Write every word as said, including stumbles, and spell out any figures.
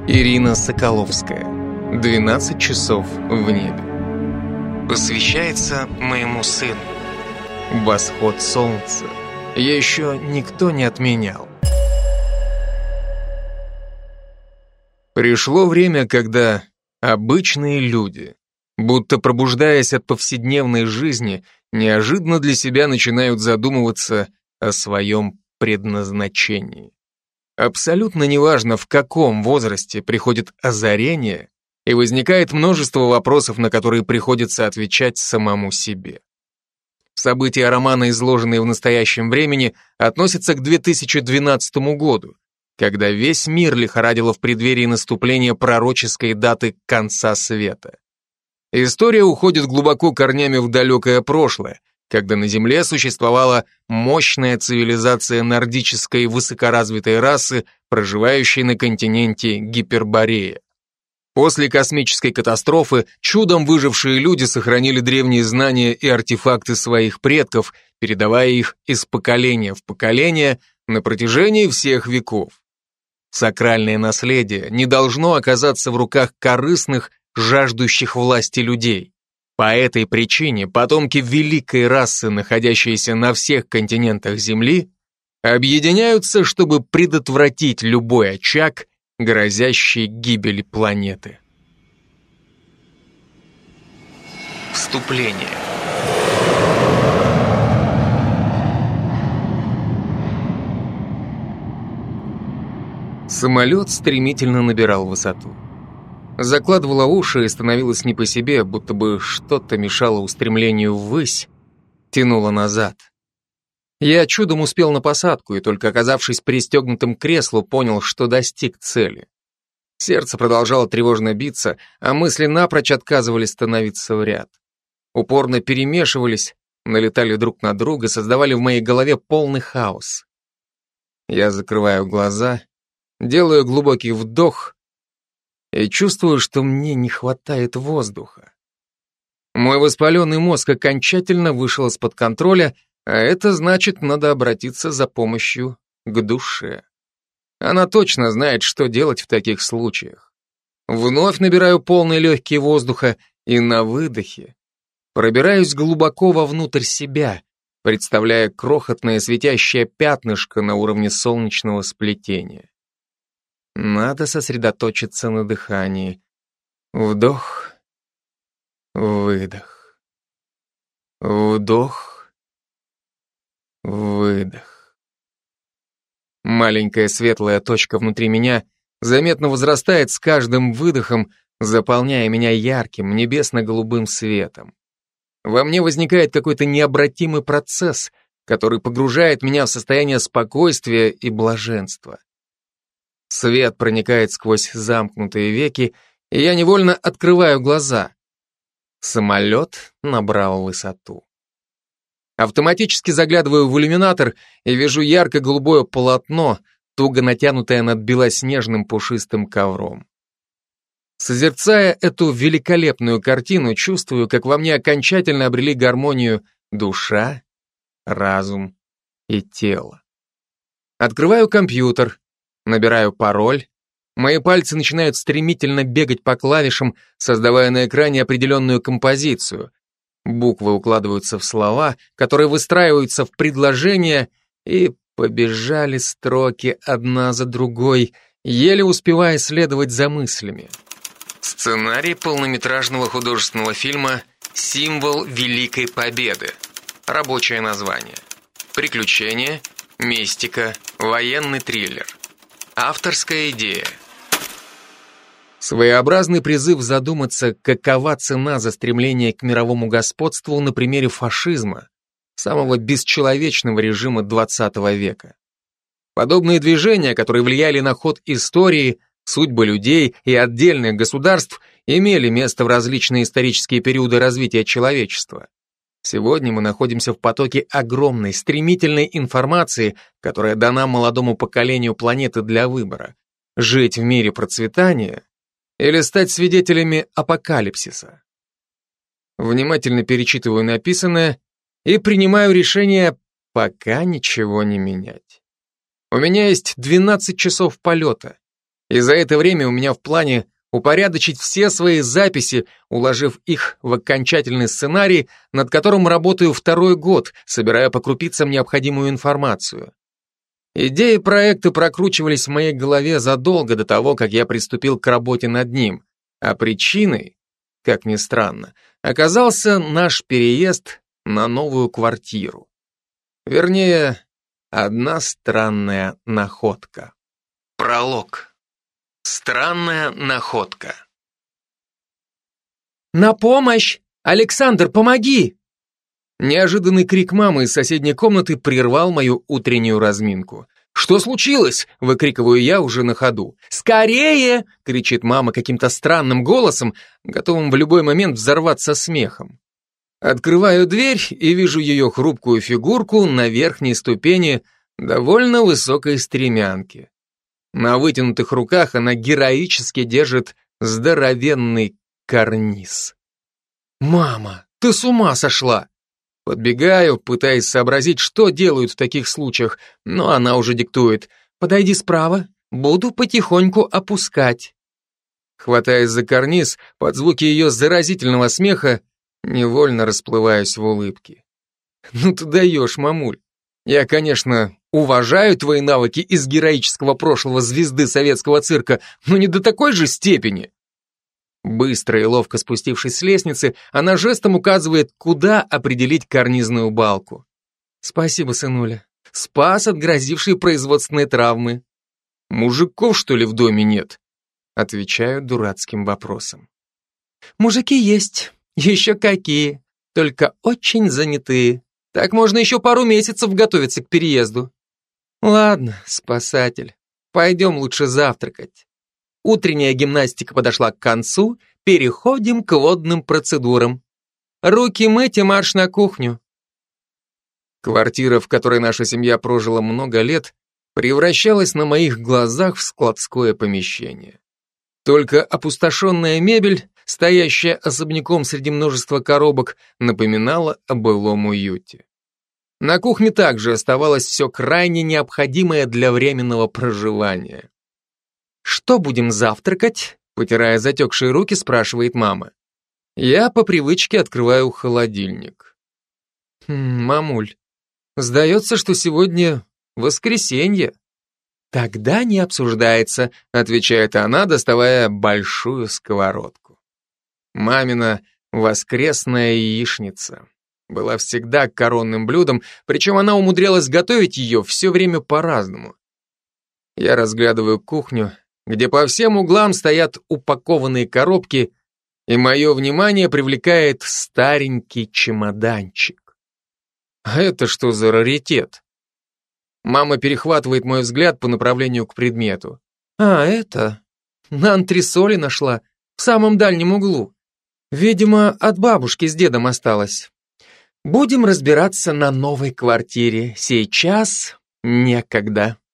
Ирина Соколовская. двенадцать часов в небе. Посвящается моему сыну. Восход солнца еще никто не отменял. Пришло время, когда обычные люди, будто пробуждаясь от повседневной жизни, неожиданно для себя начинают задумываться о своем предназначении. Абсолютно неважно, в каком возрасте приходит озарение, и возникает множество вопросов, на которые приходится отвечать самому себе. События романа, изложенные в настоящем времени, относятся к две тысячи двенадцатому году, когда весь мир лихорадило в преддверии наступления пророческой даты конца света. История уходит глубоко корнями в далекое прошлое, когда на Земле существовала мощная цивилизация нордической высокоразвитой расы, проживающей на континенте Гиперборея. После космической катастрофы чудом выжившие люди сохранили древние знания и артефакты своих предков, передавая их из поколения в поколение на протяжении всех веков. Сакральное наследие не должно оказаться в руках корыстных, жаждущих власти людей. По этой причине потомки великой расы, находящиеся на всех континентах Земли, объединяются, чтобы предотвратить любой очаг, грозящий гибели планеты. Вступление. Самолет стремительно набирал высоту. Закладывала уши и становилось не по себе, будто бы что-то мешало устремлению ввысь, тянуло назад. Я чудом успел на посадку и, только оказавшись пристегнутым к креслу, понял, что достиг цели. Сердце продолжало тревожно биться, а мысли напрочь отказывались становиться в ряд. Упорно перемешивались, налетали друг на друга, создавали в моей голове полный хаос. Я закрываю глаза, делаю глубокий вдох и чувствую, что мне не хватает воздуха. Мой воспаленный мозг окончательно вышел из-под контроля, а это значит, надо обратиться за помощью к душе. Она точно знает, что делать в таких случаях. Вновь набираю полные легкие воздуха и на выдохе пробираюсь глубоко вовнутрь себя, представляя крохотное светящее пятнышко на уровне солнечного сплетения. Надо сосредоточиться на дыхании. Вдох, выдох. Вдох, выдох. Маленькая светлая точка внутри меня заметно возрастает с каждым выдохом, заполняя меня ярким небесно-голубым светом. Во мне возникает какой-то необратимый процесс, который погружает меня в состояние спокойствия и блаженства. Свет проникает сквозь замкнутые веки, и я невольно открываю глаза. Самолет набрал высоту. Автоматически заглядываю в иллюминатор и вижу ярко-голубое полотно, туго натянутое над белоснежным пушистым ковром. Созерцая эту великолепную картину, чувствую, как во мне окончательно обрели гармонию душа, разум и тело. Открываю компьютер, набираю пароль, мои пальцы начинают стремительно бегать по клавишам, создавая на экране определенную композицию. Буквы укладываются в слова, которые выстраиваются в предложения, и побежали строки одна за другой, еле успевая следовать за мыслями. Сценарий полнометражного художественного фильма «Символ Великой Победы». Рабочее название. Приключения, мистика, военный триллер. Авторская идея. Своеобразный призыв задуматься, какова цена за стремление к мировому господству на примере фашизма, самого бесчеловечного режима двадцатого века. Подобные движения, которые влияли на ход истории, судьбы людей и отдельных государств, имели место в различные исторические периоды развития человечества. Сегодня мы находимся в потоке огромной, стремительной информации, которая дана молодому поколению планеты для выбора: жить в мире процветания или стать свидетелями апокалипсиса. Внимательно перечитываю написанное и принимаю решение пока ничего не менять. У меня есть двенадцать часов полета, И за это время у меня в плане упорядочить все свои записи, уложив их в окончательный сценарий, над которым работаю второй год, собирая по крупицам необходимую информацию. Идеи проекта прокручивались в моей голове задолго до того, как я приступил к работе над ним, а причиной, как ни странно, оказался наш переезд на новую квартиру. Вернее, одна странная находка. Пролог. Странная находка. «На помощь! Александр, помоги!» Неожиданный крик мамы из соседней комнаты прервал мою утреннюю разминку. «Что случилось?» — выкрикиваю я уже на ходу. «Скорее!» — кричит мама каким-то странным голосом, готовым в любой момент взорваться смехом. Открываю дверь и вижу ее хрупкую фигурку на верхней ступени довольно высокой стремянки. На вытянутых руках она героически держит здоровенный карниз. «Мама, ты с ума сошла!» Подбегаю, пытаясь сообразить, что делают в таких случаях, но она уже диктует. «Подойди справа, буду потихоньку опускать». Хватаясь за карниз, под звуки ее заразительного смеха, невольно расплываюсь в улыбке. «Ну ты даешь, мамуль. Я, конечно, уважаю твои навыки из героического прошлого звезды советского цирка, но не до такой же степени». Быстро и ловко спустившись с лестницы, она жестом указывает, куда определить карнизную балку. «Спасибо, сынуля. Спас от грозившей производственной травмы». «Мужиков, что ли, в доме нет?» Отвечаю дурацким вопросом. «Мужики есть. Еще какие. Только очень занятые. Так можно еще пару месяцев готовиться к переезду». «Ладно, спасатель, пойдем лучше завтракать. Утренняя гимнастика подошла к концу, переходим к водным процедурам. Руки мыть и марш на кухню». Квартира, в которой наша семья прожила много лет, превращалась на моих глазах в складское помещение. Только опустошенная мебель, стоящая особняком среди множества коробок, напоминала о былом уюте. На кухне также оставалось все крайне необходимое для временного проживания. «Что будем завтракать?» — потирая затекшие руки, спрашивает мама. Я по привычке открываю холодильник. «Хм, мамуль, сдается, что сегодня воскресенье». «Тогда не обсуждается», — отвечает она, доставая большую сковородку. Мамина воскресная яичница была всегда коронным блюдом, причем она умудрялась готовить ее все время по-разному. Я разглядываю кухню, где по всем углам стоят упакованные коробки, и мое внимание привлекает старенький чемоданчик. А это что за раритет? Мама перехватывает мой взгляд по направлению к предмету. «А, это? На антресоли нашла, в самом дальнем углу. Видимо, от бабушки с дедом осталось. Будем разбираться на новой квартире. Сейчас некогда».